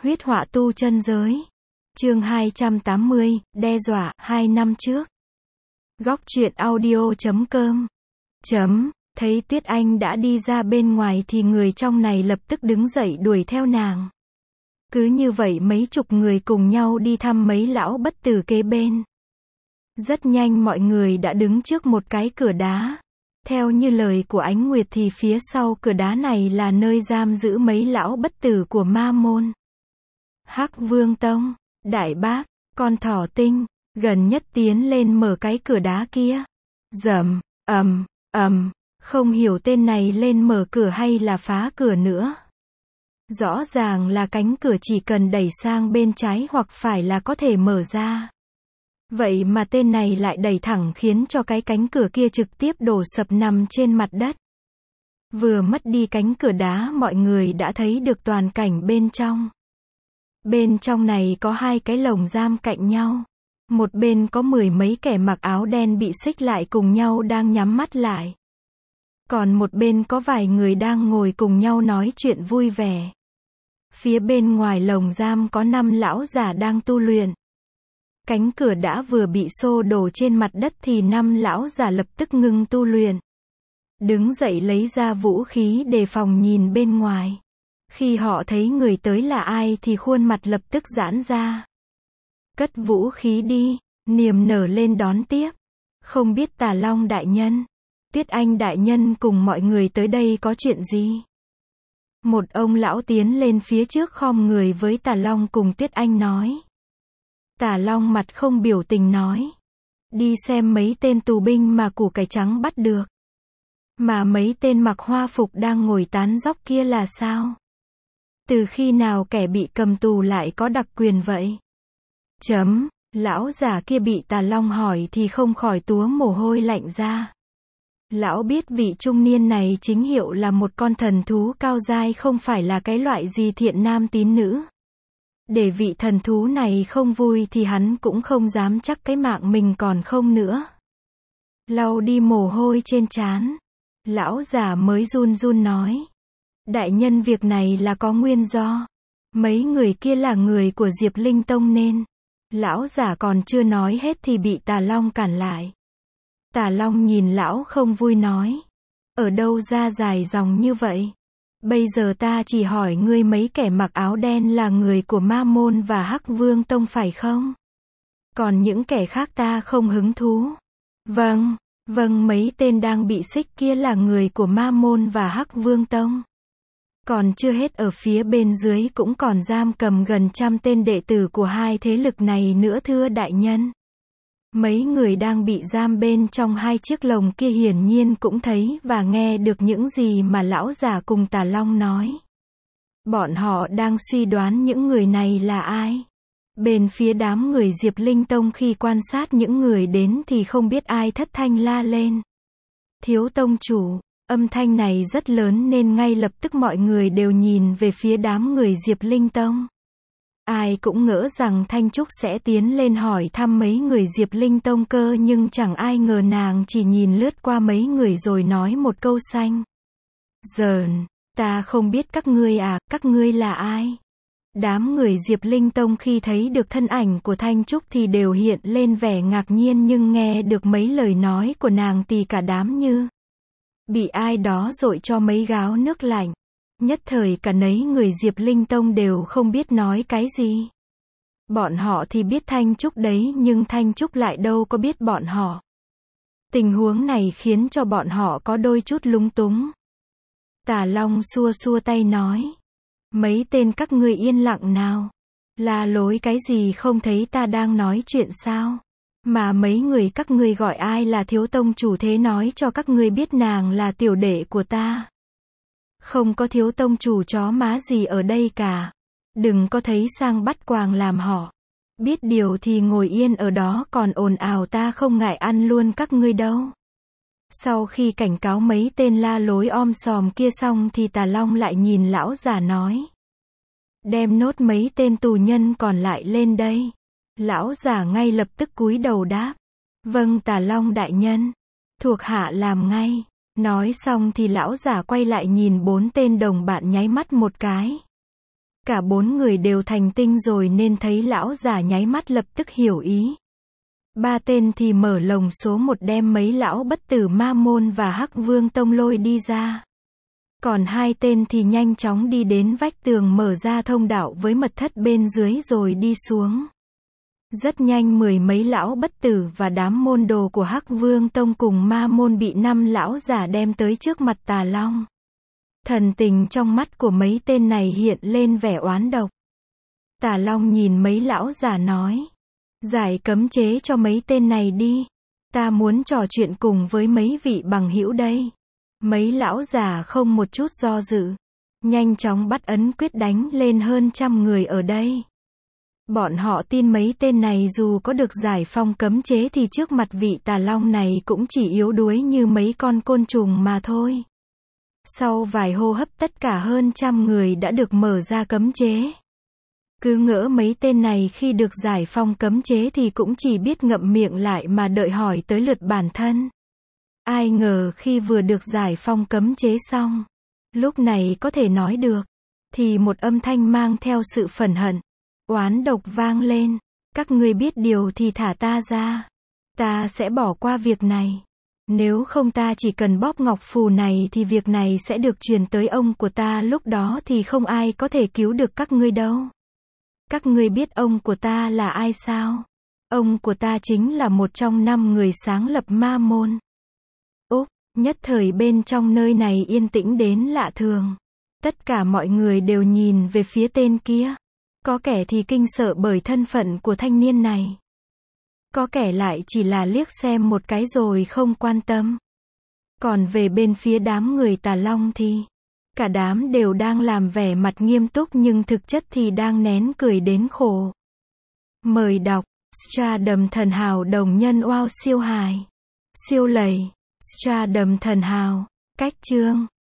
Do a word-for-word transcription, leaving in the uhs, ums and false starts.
Huyết họa tu chân giới. Chương hai trăm tám mươi, đe dọa, hai năm trước. Góc truyện audio chấm com. Chấm, thấy Tuyết Anh đã đi ra bên ngoài thì người trong này lập tức đứng dậy đuổi theo nàng. Cứ như vậy mấy chục người cùng nhau đi thăm mấy lão bất tử kế bên. Rất nhanh mọi người đã đứng trước một cái cửa đá. Theo như lời của Ánh Nguyệt thì phía sau cửa đá này là nơi giam giữ mấy lão bất tử của ma môn. Hắc Vương Tông, Đại Bác, con thỏ tinh, gần nhất tiến lên mở cái cửa đá kia. Rầm, ầm, ầm, không hiểu tên này lên mở cửa hay là phá cửa nữa. Rõ ràng là cánh cửa chỉ cần đẩy sang bên trái hoặc phải là có thể mở ra. Vậy mà tên này lại đẩy thẳng khiến cho cái cánh cửa kia trực tiếp đổ sập nằm trên mặt đất. Vừa mất đi cánh cửa đá mọi người đã thấy được toàn cảnh bên trong. Bên trong này có hai cái lồng giam cạnh nhau. Một bên có mười mấy kẻ mặc áo đen bị xích lại cùng nhau đang nhắm mắt lại. Còn một bên có vài người đang ngồi cùng nhau nói chuyện vui vẻ. Phía bên ngoài lồng giam có năm lão giả đang tu luyện. Cánh cửa đã vừa bị xô đổ trên mặt đất thì năm lão giả lập tức ngưng tu luyện. Đứng dậy lấy ra vũ khí đề phòng nhìn bên ngoài. Khi họ thấy người tới là ai thì khuôn mặt lập tức giãn ra. Cất vũ khí đi, niềm nở lên đón tiếp. Không biết Tà Long đại nhân, Tuyết Anh đại nhân cùng mọi người tới đây có chuyện gì? Một ông lão tiến lên phía trước khom người với Tà Long cùng Tuyết Anh nói. Tà Long mặt không biểu tình nói. Đi xem mấy tên tù binh mà củ cải trắng bắt được. Mà mấy tên mặc hoa phục đang ngồi tán dóc kia là sao? Từ khi nào kẻ bị cầm tù lại có đặc quyền vậy? Chấm, lão già kia bị Tà Long hỏi thì không khỏi túa mồ hôi lạnh ra. Lão biết vị trung niên này chính hiệu là một con thần thú cao giai không phải là cái loại gì thiện nam tín nữ. Để vị thần thú này không vui thì hắn cũng không dám chắc cái mạng mình còn không nữa. Lau đi mồ hôi trên trán. Lão già mới run run nói. Đại nhân việc này là có nguyên do. Mấy người kia là người của Diệp Linh Tông nên. Lão già còn chưa nói hết thì bị Tà Long cản lại. Tà Long nhìn lão không vui nói. Ở đâu ra dài dòng như vậy? Bây giờ ta chỉ hỏi ngươi mấy kẻ mặc áo đen là người của Ma Môn và Hắc Vương Tông phải không? Còn những kẻ khác ta không hứng thú. Vâng, vâng mấy tên đang bị xích kia là người của Ma Môn và Hắc Vương Tông. Còn chưa hết ở phía bên dưới cũng còn giam cầm gần trăm tên đệ tử của hai thế lực này nữa thưa đại nhân. Mấy người đang bị giam bên trong hai chiếc lồng kia hiển nhiên cũng thấy và nghe được những gì mà lão già cùng Tà Long nói. Bọn họ đang suy đoán những người này là ai. Bên phía đám người Diệp Linh Tông khi quan sát những người đến thì không biết ai thất thanh la lên. Thiếu tông chủ, âm thanh này rất lớn nên ngay lập tức mọi người đều nhìn về phía đám người Diệp Linh Tông. Ai cũng ngỡ rằng Thanh Trúc sẽ tiến lên hỏi thăm mấy người Diệp Linh Tông cơ nhưng chẳng ai ngờ nàng chỉ nhìn lướt qua mấy người rồi nói một câu xanh. Giờn, ta không biết các ngươi à, các ngươi là ai? Đám người Diệp Linh Tông khi thấy được thân ảnh của Thanh Trúc thì đều hiện lên vẻ ngạc nhiên nhưng nghe được mấy lời nói của nàng thì cả đám như bị ai đó dội cho mấy gáo nước lạnh. Nhất thời cả nấy người Diệp Linh Tông đều không biết nói cái gì. Bọn họ thì biết Thanh Trúc đấy nhưng Thanh Trúc lại đâu có biết bọn họ. Tình huống này khiến cho bọn họ có đôi chút lúng túng. Tà Long xua xua tay nói. Mấy tên các ngươi yên lặng nào. La lối cái gì không thấy ta đang nói chuyện sao? Mà mấy người các ngươi gọi ai là thiếu tông chủ thế nói cho các ngươi biết nàng là tiểu đệ của ta. Không có thiếu tông chủ chó má gì ở đây cả. Đừng có thấy sang bắt quàng làm họ. Biết điều thì ngồi yên ở đó còn ồn ào ta không ngại ăn luôn các ngươi đâu. Sau khi cảnh cáo mấy tên la lối om sòm kia xong thì Tà Long lại nhìn lão già nói. Đem nốt mấy tên tù nhân còn lại lên đây. Lão già ngay lập tức cúi đầu đáp. Vâng Tà Long đại nhân. Thuộc hạ làm ngay. Nói xong thì lão già quay lại nhìn bốn tên đồng bạn nháy mắt một cái. Cả bốn người đều thành tinh rồi nên thấy lão giả nháy mắt lập tức hiểu ý. Ba tên thì mở lồng số một đem mấy lão bất tử Ma Môn và Hắc Vương Tông lôi đi ra. Còn hai tên thì nhanh chóng đi đến vách tường mở ra thông đạo với mật thất bên dưới rồi đi xuống. Rất nhanh mười mấy lão bất tử và đám môn đồ của Hắc Vương Tông cùng Ma Môn bị năm lão giả đem tới trước mặt Tà Long. Thần tình trong mắt của mấy tên này hiện lên vẻ oán độc. Tà Long nhìn mấy lão giả nói. Giải cấm chế cho mấy tên này đi. Ta muốn trò chuyện cùng với mấy vị bằng hữu đây. Mấy lão già không một chút do dự. Nhanh chóng bắt ấn quyết đánh lên hơn trăm người ở đây. Bọn họ tin mấy tên này dù có được giải phong cấm chế thì trước mặt vị Tà Long này cũng chỉ yếu đuối như mấy con côn trùng mà thôi. Sau vài hô hấp tất cả hơn trăm người đã được mở ra cấm chế. Cứ ngỡ mấy tên này khi được giải phong cấm chế thì cũng chỉ biết ngậm miệng lại mà đợi hỏi tới lượt bản thân. Ai ngờ khi vừa được giải phong cấm chế xong, lúc này có thể nói được, thì một âm thanh mang theo sự phẫn hận, oán độc vang lên. Các ngươi biết điều thì thả ta ra. Ta sẽ bỏ qua việc này. Nếu không ta chỉ cần bóp ngọc phù này thì việc này sẽ được truyền tới ông của ta, lúc đó thì không ai có thể cứu được các ngươi đâu. Các ngươi biết ông của ta là ai sao? Ông của ta chính là một trong năm người sáng lập Ma Môn. Úp, nhất thời bên trong nơi này yên tĩnh đến lạ thường. Tất cả mọi người đều nhìn về phía tên kia. Có kẻ thì kinh sợ bởi thân phận của thanh niên này. Có kẻ lại chỉ là liếc xem một cái rồi không quan tâm. Còn về bên phía đám người Tà Long thì cả đám đều đang làm vẻ mặt nghiêm túc nhưng thực chất thì đang nén cười đến khổ. Mời đọc Stardom Thần Hào đồng nhân wow siêu hài. Siêu lầy. Stardom Thần Hào. Cách chương